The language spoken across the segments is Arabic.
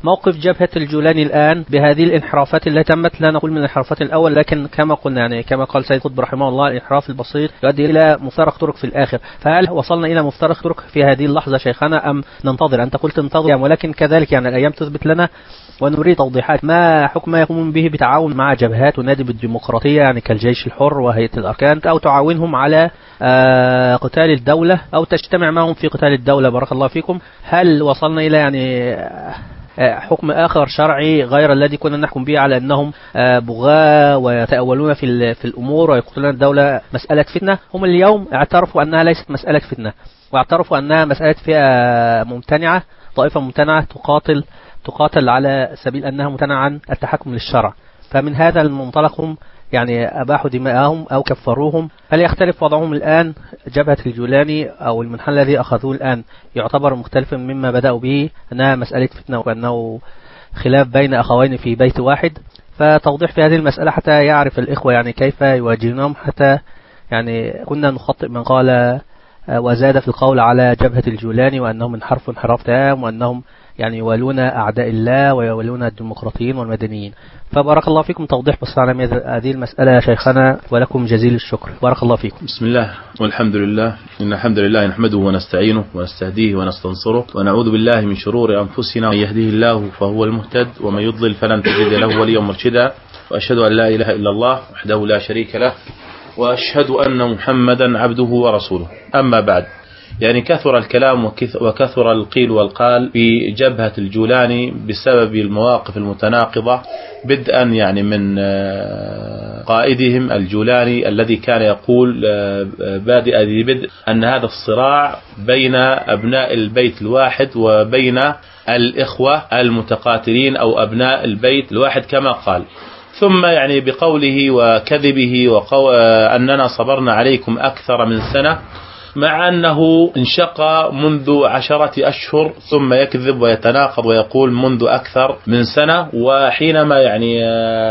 موقف جبهة الجولاني الآن بهذه الانحرافات التي تمت، لا نقول من الانحرافات الأول، لكن كما قلنا يعني كما قال سيد قطب رحمه الله الانحراف البسيط يؤدي إلى مفترق طرق في الآخر. فهل وصلنا إلى مفترق طرق في هذه اللحظة شيخنا أم ننتظر؟ أنت قلت ننتظر، ولكن كذلك يعني الأيام تثبت لنا ونريد توضيحات. ما حكم ما يقومون به بتعاون مع جبهات ونادي بالديمقراطية يعني كالجيش الحر وهيئة الأركان، أو تعاونهم على قتال الدولة أو تجتمع معهم في قتال الدولة؟ بارك الله فيكم. هل وصلنا إلى يعني حكم آخر شرعي غير الذي كنا نحكم به على أنهم بغاة ويتأولون في الأمور ويقتلون الدولة؟ مسألة فتنة. هم اليوم اعترفوا أنها ليست مسألة فتنة، واعترفوا أنها مسألة فئة ممتنعة، طائفة ممتنعة تقاتل على سبيل أنها ممتنعة عن التحكم للشرع. فمن هذا المنطلق هم يعني أباحوا دماءهم أو كفروهم. هل يختلف وضعهم الآن؟ جبهة الجولاني أو المنحنى الذي أخذوه الآن يعتبر مختلفا مما بدأوا به، أنها مسألة فتنة وأنه خلاف بين أخوين في بيت واحد؟ فتوضيح في هذه المسألة حتى يعرف الإخوة يعني كيف يواجهونهم، حتى يعني كنا نخطئ من قال وزاد في القول على جبهة الجولاني وأنهم انحراف تام، وأنهم يعني يوالون أعداء الله ويوالون الديمقراطيين والمدنيين. فبارك الله فيكم توضيح بس على هذه المسألة يا شيخنا، ولكم جزيل الشكر. بارك الله فيكم. بسم الله والحمد لله، إن الحمد لله نحمده ونستعينه ونستهديه ونستنصره ونعوذ بالله من شرور أنفسنا. من يهديه الله فهو المهتد ومن يضلل فلن تجد له وليا مرشدا. وأشهد أن لا إله إلا الله وحده لا شريك له، وأشهد أن محمدا عبده ورسوله. أما بعد، يعني كثر الكلام وكثر القيل والقال في جبهة الجولاني بسبب المواقف المتناقضة، بدءا يعني من قائدهم الجولاني الذي كان يقول بادئ ذي بدء أن هذا الصراع بين أبناء البيت الواحد وبين الإخوة المتقاتلين أو أبناء البيت الواحد كما قال. ثم يعني بقوله وكذبه أننا صبرنا عليكم أكثر من سنة، مع أنه انشق منذ 10 أشهر، ثم يكذب ويتناقض ويقول منذ أكثر من سنة. وحينما يعني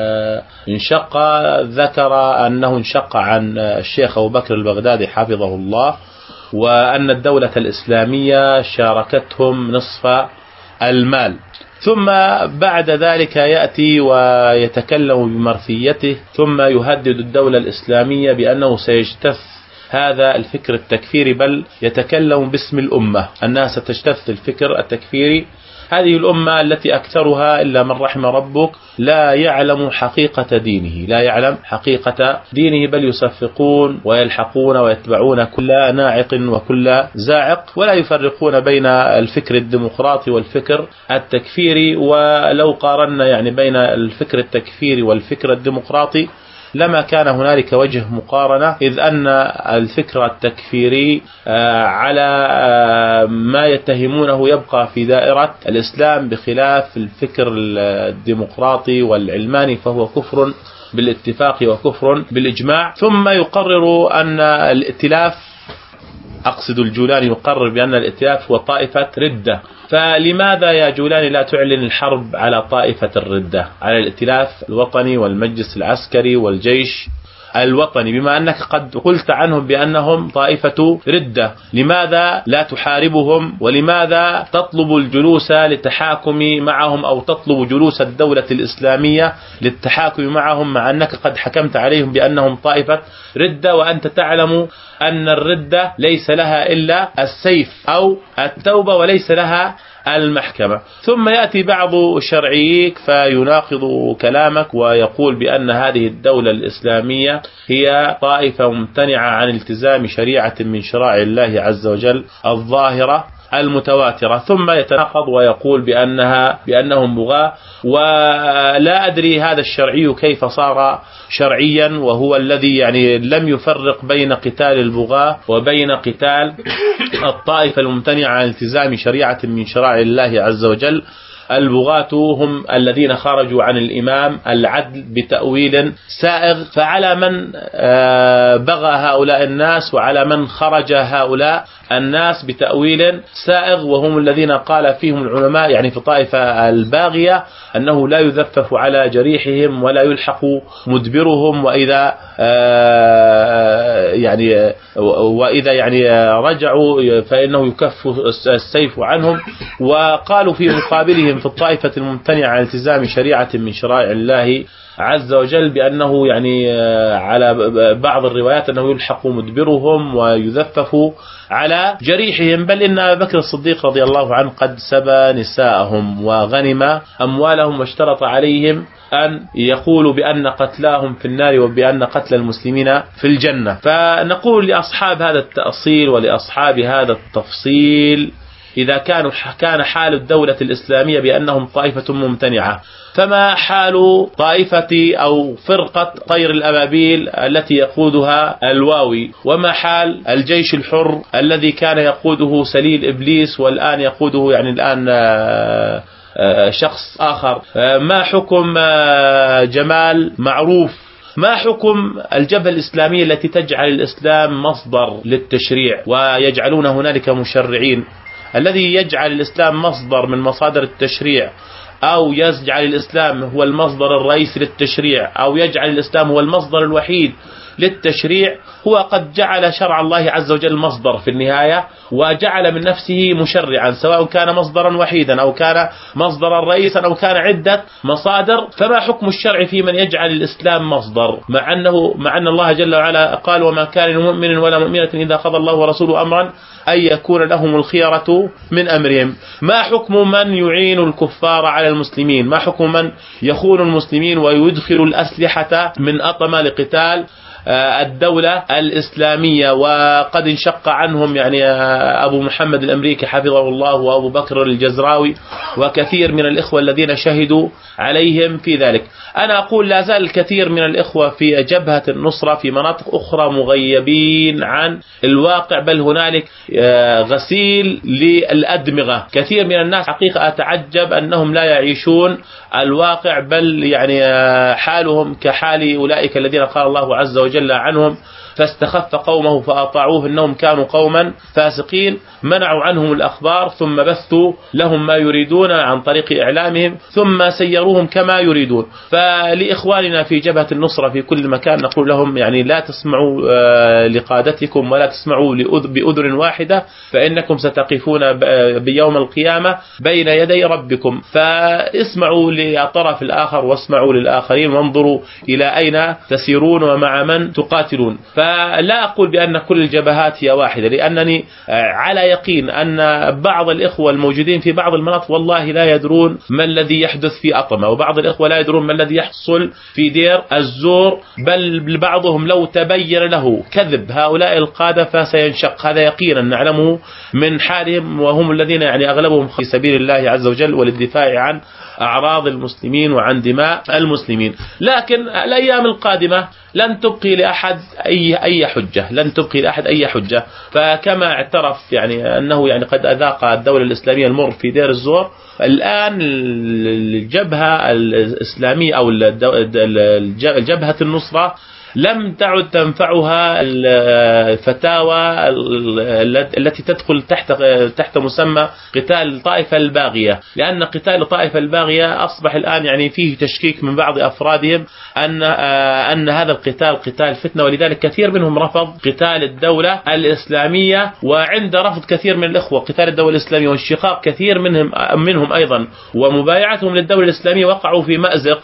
انشق ذكر أنه انشق عن الشيخ أبو بكر البغدادي حفظه الله، وأن الدولة الإسلامية شاركتهم نصف المال. ثم بعد ذلك يأتي ويتكلم بمرثيته، ثم يهدد الدولة الإسلامية بأنه سيجتث هذا الفكر التكفيري، بل يتكلم باسم الأمة أنها ستجتث الفكر التكفيري. هذه الأمة التي أكثرها إلا من رحم ربك لا يعلم حقيقة دينه، لا يعلم حقيقة دينه، بل يصفقون ويلحقون ويتبعون كل ناعق وكل زاعق، ولا يفرقون بين الفكر الديمقراطي والفكر التكفيري. ولو قارنا يعني بين الفكر التكفيري والفكر الديمقراطي لما كان هنالك وجه مقارنة، إذ أن الفكر التكفيري على ما يتهمونه يبقى في دائرة الإسلام، بخلاف الفكر الديمقراطي والعلماني فهو كفر بالاتفاق وكفر بالإجماع. ثم يقرر أن الائتلاف، أقصد الجولاني يقرر بأن الائتلاف هو طائفة ردة. فلماذا يا جولاني لا تعلن الحرب على طائفة الردة، على الائتلاف الوطني والمجلس العسكري والجيش الوطني، بما أنك قد قلت عنهم بأنهم طائفة ردة؟ لماذا لا تحاربهم؟ ولماذا تطلب الجلوس للتحاكم معهم، أو تطلب جلوس الدولة الإسلامية للتحاكم معهم، مع أنك قد حكمت عليهم بأنهم طائفة ردة، وأنت تعلم أن الردة ليس لها إلا السيف أو التوبة وليس لها المحكمة؟ ثم يأتي بعض شرعيك فيناقض كلامك ويقول بأن هذه الدولة الإسلامية هي طائفة ممتنعة عن التزام شريعة من شرائع الله عز وجل الظاهرة المتواترة، ثم يتناقض ويقول بأنهم بغاة. ولا أدري هذا الشرعي كيف صار شرعيا، وهو الذي يعني لم يفرق بين قتال البغاة وبين قتال الطائفة الممتنعة عن التزام شريعة من شرائع الله عز وجل. البغاة هم الذين خرجوا عن الإمام العدل بتأويل سائغ، فعلى من بغى هؤلاء الناس وعلى من خرج هؤلاء الناس بتأويل سائغ، وهم الذين قال فيهم العلماء يعني في طائفة الباغية أنه لا يذفف على جريحهم ولا يلحق مدبرهم، وإذا يعني رجعوا فإنه يكف السيف عنهم. وقالوا في مقابلهم في الطائفة الممتنعة عن التزام شريعة من شرائع الله عز وجل بأنه يعني على بعض الروايات أنه يلحق مدبرهم ويذفف على جريحهم، بل إن أبا بكر الصديق رضي الله عنه قد سبى نساءهم وغنم أموالهم واشترط عليهم أن يقولوا بأن قتلاهم في النار وبأن قتل المسلمين في الجنة. فنقول لأصحاب هذا التأصيل ولأصحاب هذا التفصيل إذا كان حال الدولة الإسلامية بأنهم طائفة ممتنعة، فما حال طائفة أو فرقة طير الأبابيل التي يقودها الواوي؟ وما حال الجيش الحر الذي كان يقوده سليل إبليس والآن يقوده يعني الآن شخص آخر؟ ما حكم جمال معروف؟ ما حكم الجبهة الإسلامية التي تجعل الإسلام مصدر للتشريع ويجعلون هنالك مشرعين؟ الذي يجعل الإسلام مصدر من مصادر التشريع أو يجعل الإسلام هو المصدر الرئيسي للتشريع أو يجعل الإسلام هو المصدر الوحيد للتشريع، هو قد جعل شرع الله عز وجل مصدر في النهاية وجعل من نفسه مشرعا، سواء كان مصدرا وحيدا أو كان مصدرا رئيسا أو كان عدة مصادر. فما حكم الشرع في من يجعل الإسلام مصدر مع أن الله جل وعلا قال وما كان لمؤمن ولا مؤمنة إذا قضى الله ورسوله أمرا أن يكون لهم الخيرة من أمرهم؟ ما حكم من يعين الكفار على المسلمين؟ ما حكم من يخون المسلمين ويدخل الأسلحة من أطمة لقتال الدولة الإسلامية؟ وقد انشق عنهم يعني أبو محمد الأمريكي حفظه الله وأبو بكر الجزراوي وكثير من الإخوة الذين شهدوا عليهم في ذلك. أنا أقول لا زال الكثير من الإخوة في جبهة النصرة في مناطق أخرى مغيبين عن الواقع، بل هنالك غسيل للأدمغة. كثير من الناس حقيقة أتعجب أنهم لا يعيشون الواقع، بل يعني حالهم كحال أولئك الذين قال الله عز وجل عنهم فاستخف قومه فأطاعوه إنهم كانوا قوما فاسقين، منعوا عنهم الأخبار ثم بثوا لهم ما يريدون عن طريق إعلامهم ثم سيروهم كما يريدون. فلإخواننا في جبهة النصرة في كل مكان نقول لهم يعني لا تسمعوا لقادتكم ولا تسمعوا بأذن واحدة، فإنكم ستقفون بيوم القيامة بين يدي ربكم. فاسمعوا للطرف الآخر واسمعوا للآخرين وانظروا إلى أين تسيرون ومع من تقاتلون. فلا أقول بأن كل الجبهات هي واحدة، لأنني على يقين أن بعض الإخوة الموجودين في بعض المناطق والله لا يدرون ما الذي يحدث في أطمة، وبعض الإخوة لا يدرون ما الذي يحصل في دير الزور، بل بعضهم لو تبين له كذب هؤلاء القادة فسينشق. هذا يقينا نعلمه من حالهم، وهم الذين يعني أغلبهم في سبيل الله عز وجل وللدفاع عن أعراض المسلمين وعن دماء المسلمين. لكن الأيام القادمة لن تبقي لأحد أي حجة، لن تبقي لأحد أي حجة. فكما اعترف يعني أنه يعني قد أذاق الدولة الإسلامية المر في دير الزور، الآن الجبهة الإسلامية أو جبهة النصرة لم تعد تنفعها الفتاوى التي تدخل تحت مسمى قتال الطائفة الباغية، لأن قتال الطائفة الباغية أصبح الآن يعني فيه تشكيك من بعض أفرادهم أن هذا القتال قتال فتنة، ولذلك كثير منهم رفض قتال الدولة الإسلامية. وعند رفض كثير من الإخوة قتال الدولة الإسلامية وانشقاق كثير منهم أيضا ومبايعتهم للدولة الإسلامية وقعوا في مأزق،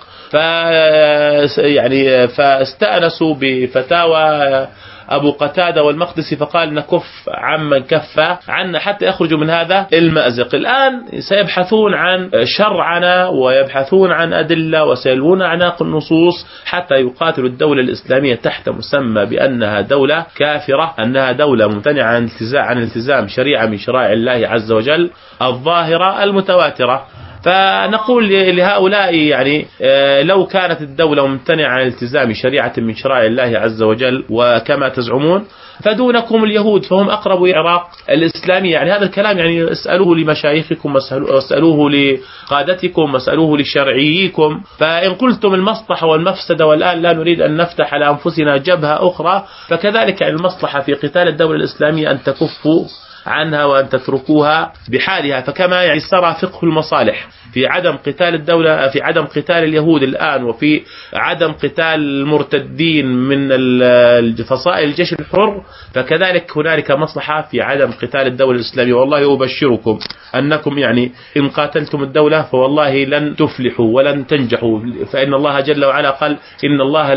فاستأنسوا بفتاوى أبو قتادة والمقدسي فقال نكف عمن كف عنا حتى يخرجوا من هذا المأزق. الآن سيبحثون عن شرعنا ويبحثون عن أدلة وسيلوون أعناق النصوص حتى يقاتلوا الدولة الإسلامية تحت مسمى بأنها دولة كافرة، أنها دولة ممتنعة عن التزام شريعة من شرائع الله عز وجل الظاهرة المتواترة. فنقول لهؤلاء يعني لو كانت الدولة ممتنعة عن التزام شريعة من شرائع الله عز وجل وكما تزعمون فدونكم اليهود فهم أقرب العراق الإسلامي. يعني هذا الكلام يعني اسألوه لمشايخكم واسألوه لقادتكم واسألوه لشرعيكم. فإن قلتم المصلحة والمفسدة والآن لا نريد أن نفتح على أنفسنا جبهة أخرى، فكذلك يعني المصلحة في قتال الدولة الإسلامية أن تكفوا عنها وأن تتركوها بحالها. فكما يعني سرى فقه المصالح في عدم قتال الدولة، في عدم قتال اليهود الآن، وفي عدم قتال المرتدين من فصائل الجيش الحر، فكذلك هنالك مصلحة في عدم قتال الدولة الإسلامية. والله أبشركم أنكم يعني إن قاتلتم الدولة فوالله لن تفلحوا ولن تنجحوا، فإن الله جل وعلا قال إن الله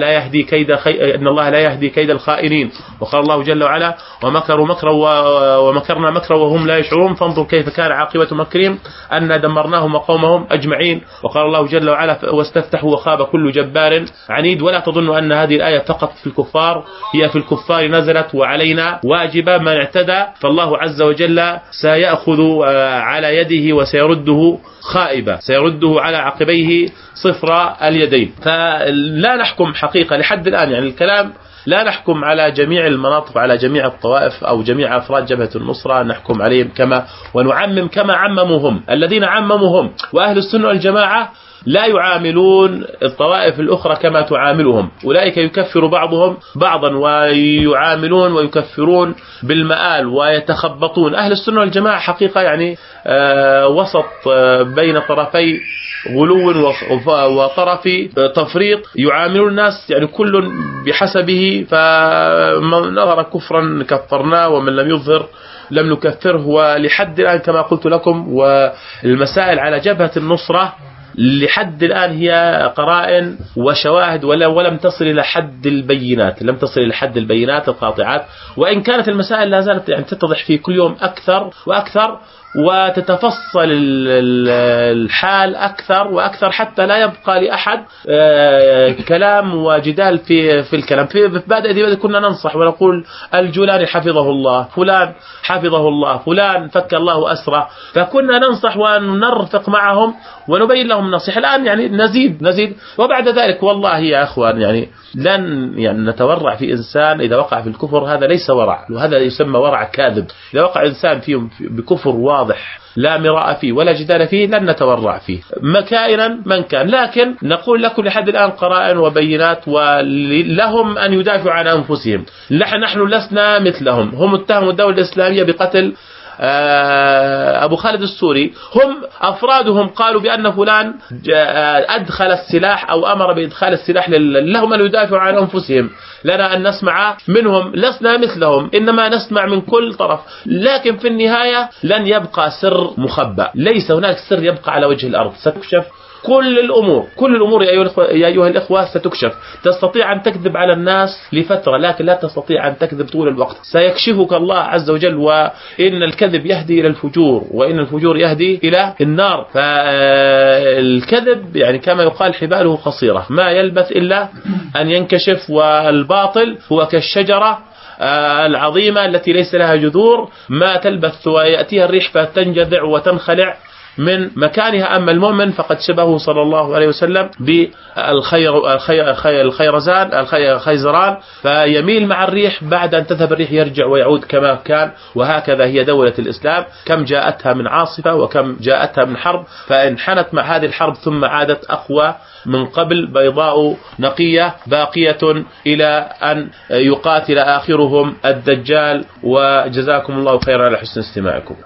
لا يهدي كيد الخائنين. وقال الله جل وعلا ومكروا مكرا ومكرنا مكرا وهم لا يشعرون فانظر كيف كان عاقبة مكرهم أن دمرناهم وقومهم أجمعين. وقال الله جل وعلا واستفتحوا وخاب كل جبار عنيد. ولا تظنوا أن هذه الآية فقط في الكفار، هي في الكفار نزلت وعلينا واجبة. من اعتدى فالله عز وجل سيأخذ على يده وسيرده خائبة، سيرده على عقبيه صفر اليدين. فلا نحكم حقيقة لحد الآن، يعني الكلام لا نحكم على جميع المناطق، على جميع الطوائف أو جميع أفراد جبهة النصرة، نحكم عليهم ونعمم كما عممهم الذين عممهم. وأهل السنة والجماعة لا يعاملون الطوائف الأخرى كما تعاملهم، أولئك يكفر بعضهم بعضا ويعاملون ويكفرون بالمآل ويتخبطون. أهل السنة والجماعة حقيقة يعني وسط بين طرفي غلو وطرف تفريط، يعاملون الناس يعني كل بحسبه، فمن نظر كفرا كفرناه ومن لم يظهر لم نكفره. ولحد الآن كما قلت لكم، والمسائل على جبهة النصرة لحد الآن هي قرائن وشواهد ولم تصل إلى حد البينات، لم تصل إلى حد البينات القاطعات. وإن كانت المسائل لا زالت يعني تتضح في كل يوم أكثر وأكثر، وتتفصل الحال أكثر وأكثر، حتى لا يبقى لأحد كلام وجدال في الكلام. في بدء كنا ننصح ونقول الجولاني حفظه الله، فلان حفظه الله، فلان فك الله أسره، فكنا ننصح ونرفق معهم ونبين لهم النصيحة. الآن يعني نزيد وبعد ذلك والله يا أخوان يعني لن نتورع في إنسان إذا وقع في الكفر، هذا ليس ورع، وهذا يسمى ورع كاذب. إذا وقع إنسان فيهم بكفر واضح لا مراء فيه ولا جدال فيه لن نتورع فيه مكائنا من كان. لكن نقول لكم لحد الآن قرائن وبينات، ولهم أن يدافعوا عن أنفسهم. نحن لسنا مثلهم. هم اتهموا الدولة الإسلامية بقتل أبو خالد السوري، هم أفرادهم قالوا بأن فلان أدخل السلاح أو أمر بإدخال السلاح لهم أن يدافعوا عن أنفسهم. لنا أن نسمع منهم، لسنا مثلهم، إنما نسمع من كل طرف. لكن في النهاية لن يبقى سر مخبأ، ليس هناك سر يبقى على وجه الأرض، ستكشف كل الأمور يا أيها الإخوة ستكشف. تستطيع أن تكذب على الناس لفترة، لكن لا تستطيع أن تكذب طول الوقت، سيكشفك الله عز وجل. وإن الكذب يهدي إلى الفجور، وإن الفجور يهدي إلى النار. فالكذب يعني كما يقال حباله قصيرة، ما يلبث إلا أن ينكشف. والباطل هو كالشجرة العظيمة التي ليس لها جذور، ما تلبث ويأتيها الريح فتنجذع وتنخلع من مكانها. أما المؤمن فقد شبهه صلى الله عليه وسلم الخيزران، فيميل مع الريح، بعد أن تذهب الريح يرجع ويعود كما كان. وهكذا هي دولة الإسلام، كم جاءتها من عاصفة وكم جاءتها من حرب، فانحنت مع هذه الحرب ثم عادت أقوى من قبل، بيضاء نقية باقية إلى أن يقاتل آخرهم الدجال. وجزاكم الله خيرا على حسن استماعكم.